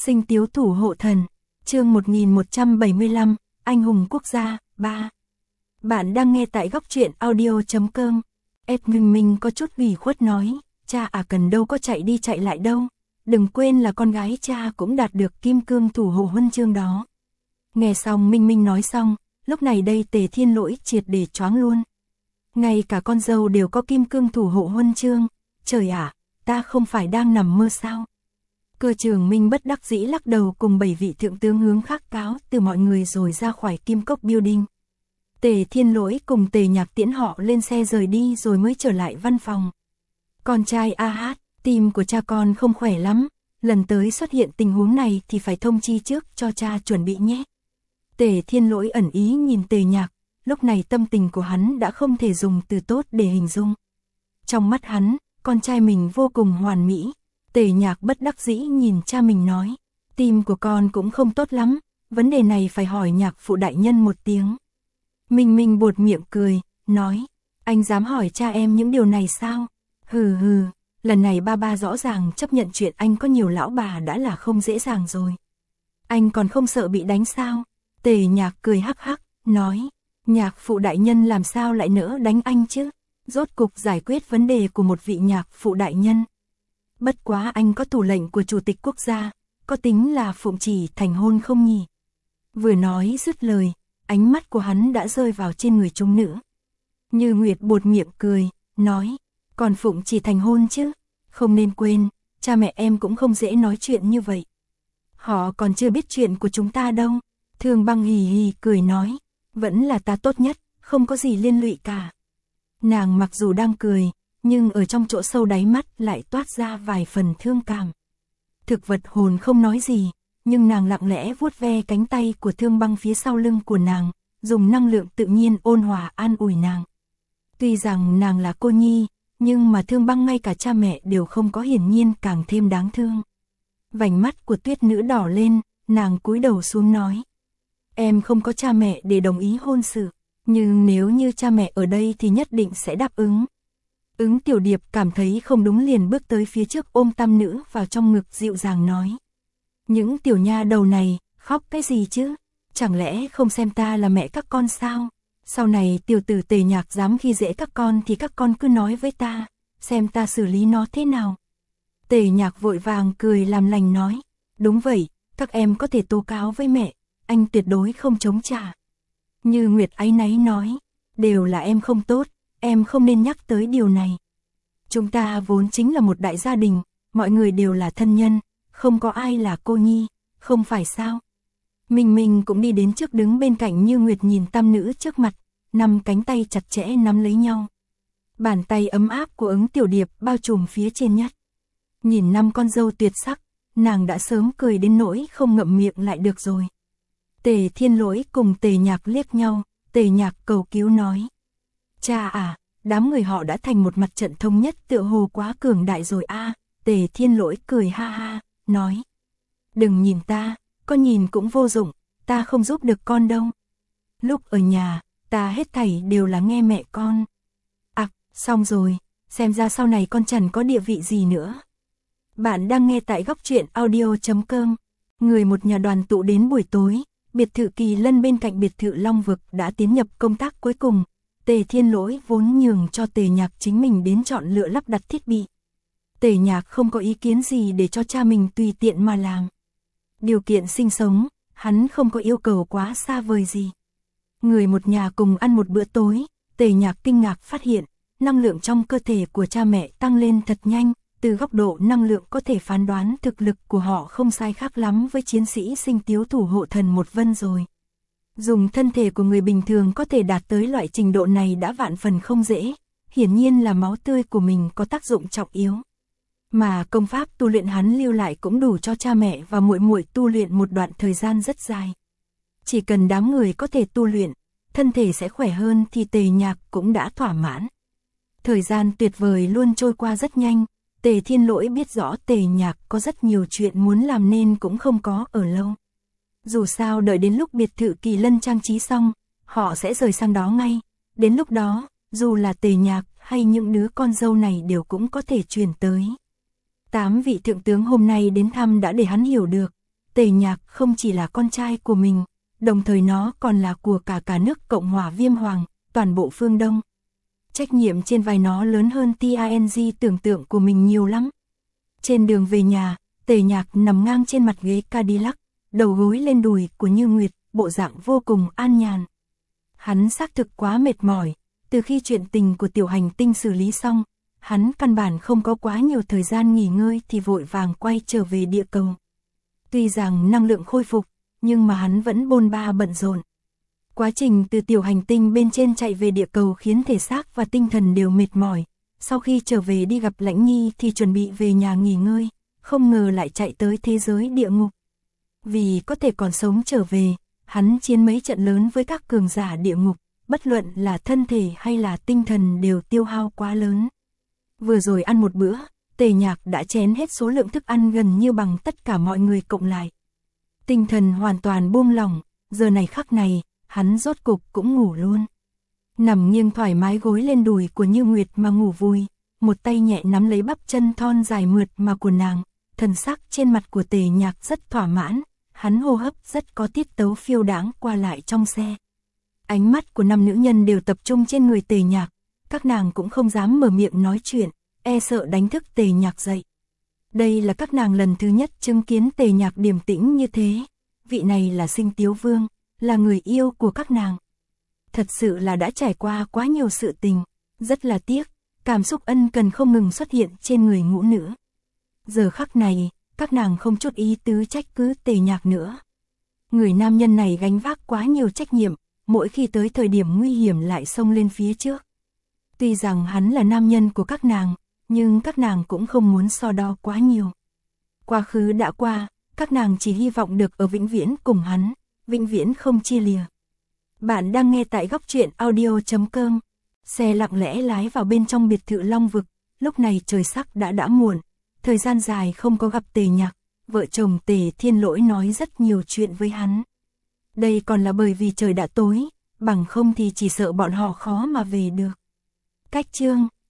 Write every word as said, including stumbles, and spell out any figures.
Sinh Tiếu Thủ Hộ Thần, chương một nghìn một trăm bảy mươi lăm, Anh hùng quốc gia, ba. Bạn đang nghe tại góc truyện audio chấm com. Ed Minh Minh có chút ủy khuất nói, cha à cần đâu có chạy đi chạy lại đâu. Đừng quên là con gái cha cũng đạt được kim cương thủ hộ huân chương đó. Nghe xong Minh Minh nói xong, lúc này đây Tề Thiên Lỗi triệt để choáng luôn. Ngay cả con dâu đều có kim cương thủ hộ huân chương. Trời ạ, à, ta không phải đang nằm mơ sao? Cơ Trường Minh bất đắc dĩ lắc đầu cùng bảy vị thượng tướng hướng khác cáo từ mọi người rồi ra khỏi Kim Cốc Building. Tề Thiên Lỗi cùng Tề Nhạc tiễn họ lên xe rời đi rồi mới trở lại văn phòng. Con trai A Hát, tim của cha con không khỏe lắm, lần tới xuất hiện tình huống này thì phải thông chi trước cho cha chuẩn bị nhé. Tề Thiên Lỗi ẩn ý nhìn Tề Nhạc, lúc này tâm tình của hắn đã không thể dùng từ tốt để hình dung. Trong mắt hắn, con trai mình vô cùng hoàn mỹ. Tề Nhạc bất đắc dĩ nhìn cha mình nói, tim của con cũng không tốt lắm, vấn đề này phải hỏi Nhạc phụ đại nhân một tiếng. Minh Minh buột miệng cười, nói, anh dám hỏi cha em những điều này sao? Hừ hừ, lần này ba ba rõ ràng chấp nhận chuyện anh có nhiều lão bà đã là không dễ dàng rồi. Anh còn không sợ bị đánh sao? Tề Nhạc cười hắc hắc, nói, Nhạc phụ đại nhân làm sao lại nỡ đánh anh chứ? Rốt cục giải quyết vấn đề của một vị nhạc phụ đại nhân. Bất quá anh có thủ lệnh của Chủ tịch Quốc gia, có tính là phụng chỉ thành hôn không nhỉ? Vừa nói dứt lời, ánh mắt của hắn đã rơi vào trên người chúng nữ. Như Nguyệt buột miệng cười, nói, còn phụng chỉ thành hôn chứ? Không nên quên, cha mẹ em cũng không dễ nói chuyện như vậy. Họ còn chưa biết chuyện của chúng ta đâu. Thương Băng hì hì cười nói, vẫn là ta tốt nhất, không có gì liên lụy cả. Nàng mặc dù đang cười, nhưng ở trong chỗ sâu đáy mắt lại toát ra vài phần thương cảm. Thực vật hồn không nói gì, nhưng nàng lặng lẽ vuốt ve cánh tay của Thương Băng phía sau lưng của nàng, dùng năng lượng tự nhiên ôn hòa an ủi nàng. Tuy rằng nàng là cô nhi, nhưng mà Thương Băng ngay cả cha mẹ đều không có, hiển nhiên càng thêm đáng thương. Vành mắt của Tuyết nữ đỏ lên, nàng cúi đầu xuống nói, em không có cha mẹ để đồng ý hôn sự, nhưng nếu như cha mẹ ở đây thì nhất định sẽ đáp ứng. Ứng Tiểu Điệp cảm thấy không đúng liền bước tới phía trước ôm tam nữ vào trong ngực dịu dàng nói. Những tiểu nha đầu này, khóc cái gì chứ? Chẳng lẽ không xem ta là mẹ các con sao? Sau này tiểu tử Tề Nhạc dám khi dễ các con thì các con cứ nói với ta, xem ta xử lý nó thế nào. Tề Nhạc vội vàng cười làm lành nói. Đúng vậy, các em có thể tố cáo với mẹ, anh tuyệt đối không chống trả. Như Nguyệt áy náy nói, đều là em không tốt. Em không nên nhắc tới điều này. Chúng ta vốn chính là một đại gia đình, mọi người đều là thân nhân, không có ai là cô nhi, không phải sao? Minh Minh cũng đi đến trước đứng bên cạnh Như Nguyệt nhìn tam nữ trước mặt, năm cánh tay chặt chẽ nắm lấy nhau. Bàn tay ấm áp của Ứng Tiểu Điệp bao trùm phía trên nhất. Nhìn năm con dâu tuyệt sắc, nàng đã sớm cười đến nỗi không ngậm miệng lại được rồi. Tề Thiên Lỗi cùng Tề Nhạc liếc nhau, Tề Nhạc cầu cứu nói. Cha à, đám người họ đã thành một mặt trận thống nhất tựa hồ quá cường đại rồi a. À. Tề Thiên Lỗi cười ha ha, nói. Đừng nhìn ta, con nhìn cũng vô dụng, ta không giúp được con đâu. Lúc ở nhà, ta hết thảy đều là nghe mẹ con. À, xong rồi, xem ra sau này con chẳng có địa vị gì nữa. Bạn đang nghe tại góc truyện audio chấm com. Người một nhà đoàn tụ đến buổi tối, biệt thự Kỳ Lân bên cạnh biệt thự Long Vực đã tiến nhập công tác cuối cùng. Tề Thiên Lỗi vốn nhường cho Tề Nhạc chính mình đến chọn lựa lắp đặt thiết bị. Tề Nhạc không có ý kiến gì để cho cha mình tùy tiện mà làm. Điều kiện sinh sống, hắn không có yêu cầu quá xa vời gì. Người một nhà cùng ăn một bữa tối, Tề Nhạc kinh ngạc phát hiện, năng lượng trong cơ thể của cha mẹ tăng lên thật nhanh, từ góc độ năng lượng có thể phán đoán thực lực của họ không sai khác lắm với chiến sĩ Sinh Tiếu Thủ Hộ Thần một vân rồi. Dùng thân thể của người bình thường có thể đạt tới loại trình độ này đã vạn phần không dễ, hiển nhiên là máu tươi của mình có tác dụng trọng yếu. Mà công pháp tu luyện hắn lưu lại cũng đủ cho cha mẹ và muội muội tu luyện một đoạn thời gian rất dài. Chỉ cần đám người có thể tu luyện, thân thể sẽ khỏe hơn thì Tề Nhạc cũng đã thỏa mãn. Thời gian tuyệt vời luôn trôi qua rất nhanh, Tề Thiên Lỗi biết rõ Tề Nhạc có rất nhiều chuyện muốn làm nên cũng không có ở lâu. Dù sao đợi đến lúc biệt thự Kỳ Lân trang trí xong, họ sẽ rời sang đó ngay. Đến lúc đó, dù là Tề Nhạc hay những đứa con dâu này đều cũng có thể chuyển tới. Tám vị thượng tướng hôm nay đến thăm đã để hắn hiểu được, Tề Nhạc không chỉ là con trai của mình, đồng thời nó còn là của cả cả nước Cộng hòa Viêm Hoàng, toàn bộ phương Đông. Trách nhiệm trên vai nó lớn hơn ting tưởng tượng của mình nhiều lắm. Trên đường về nhà, Tề Nhạc nằm ngang trên mặt ghế Cadillac, đầu gối lên đùi của Như Nguyệt, bộ dạng vô cùng an nhàn. Hắn xác thực quá mệt mỏi, từ khi chuyện tình của tiểu hành tinh xử lý xong, hắn căn bản không có quá nhiều thời gian nghỉ ngơi thì vội vàng quay trở về địa cầu. Tuy rằng năng lượng khôi phục, nhưng mà hắn vẫn bôn ba bận rộn. Quá trình từ tiểu hành tinh bên trên chạy về địa cầu khiến thể xác và tinh thần đều mệt mỏi. Sau khi trở về đi gặp Lãnh Nhi thì chuẩn bị về nhà nghỉ ngơi, không ngờ lại chạy tới thế giới địa ngục. Vì có thể còn sống trở về, hắn chiến mấy trận lớn với các cường giả địa ngục, bất luận là thân thể hay là tinh thần đều tiêu hao quá lớn. Vừa rồi ăn một bữa, Tề Nhạc đã chén hết số lượng thức ăn gần như bằng tất cả mọi người cộng lại. Tinh thần hoàn toàn buông lỏng, giờ này khắc này, hắn rốt cục cũng ngủ luôn. Nằm nghiêng thoải mái gối lên đùi của Như Nguyệt mà ngủ vui, một tay nhẹ nắm lấy bắp chân thon dài mượt mà của nàng, thần sắc trên mặt của Tề Nhạc rất thỏa mãn, hắn hô hấp rất có tiết tấu phiêu đãng qua lại trong xe. Ánh mắt của năm nữ nhân đều tập trung trên người Tề Nhạc, các nàng cũng không dám mở miệng nói chuyện, e sợ đánh thức Tề Nhạc dậy. Đây là các nàng lần thứ nhất chứng kiến Tề Nhạc điềm tĩnh như thế, vị này là Sinh Tiếu Vương, là người yêu của các nàng. Thật sự là đã trải qua quá nhiều sự tình, rất là tiếc, cảm xúc ân cần không ngừng xuất hiện trên người ngũ nữ. Giờ khắc này, các nàng không chút ý tứ trách cứ Tề Nhạc nữa. Người nam nhân này gánh vác quá nhiều trách nhiệm, mỗi khi tới thời điểm nguy hiểm lại xông lên phía trước. Tuy rằng hắn là nam nhân của các nàng, nhưng các nàng cũng không muốn so đo quá nhiều. Quá khứ đã qua, các nàng chỉ hy vọng được ở vĩnh viễn cùng hắn, vĩnh viễn không chia lìa. Bạn đang nghe tại góc truyện audio chấm com. Xe lặng lẽ lái vào bên trong biệt thự Long Vực, lúc này trời sắc đã đã muộn, thời gian dài không có gặp Tề Nhạc, vợ chồng Tề Thiên Lỗi nói rất nhiều chuyện với hắn. Đây còn là bởi vì trời đã tối, bằng không thì chỉ sợ bọn họ khó mà về được. Cách chương